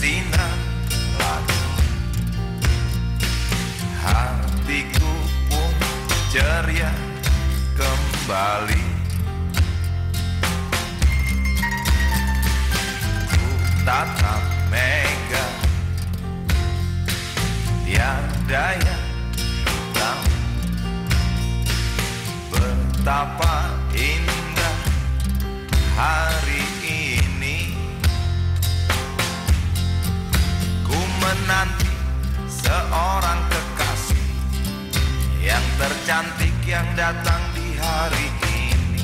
bersinar lagi. Hatiku pun ceria kembali. Ku tatap mega, tiada yang tahu betapa indah hari ini. Ku menanti seorang kekasih yang tercantik yang datang di hari ini.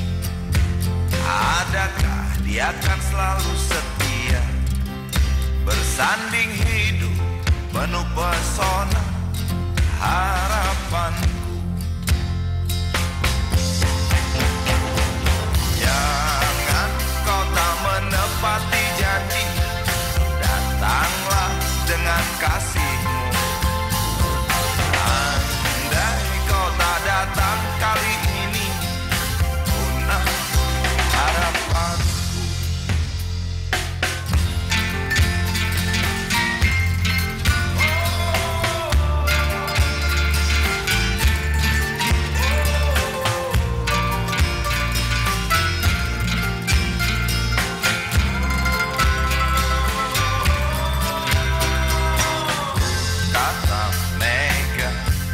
Adakah dia akan selalu setia, bersanding hidup penuh pesona harapanku. Jangan kau tak menepati janji, datanglah dengan kasihmu. Andai kau tak datang kali ini, punah harapanku. Tatap mega,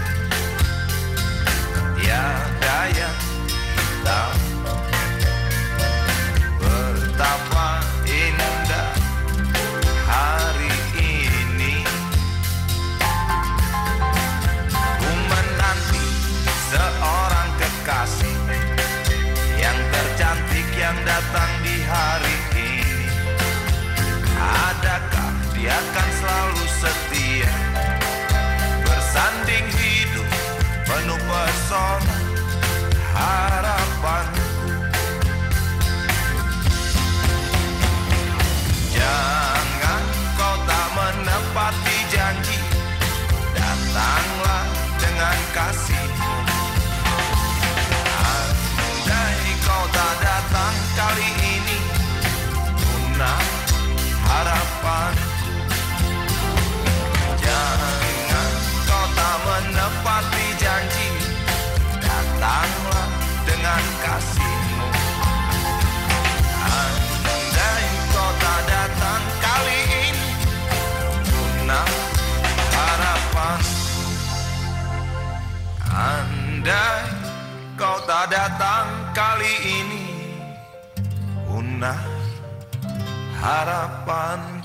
tiada yang tahu betapa indah hari ini. Ku menanti seorang kekasih yang tercantik yang datang di hari ini. Adakah dia akan selalu setia, bersanding hidup penuh pesona harapanku. Jangan kau tak menepati janji, datanglah dengan kasihmu. Andai kau tak datang kali ini, punah harapanku. Jangan kau tak menepati janji, datanglah dengan kasihmu. Andai kau tak datang kali ini, punah harapanku. Andai kau tak datang kali ini, punah harapan.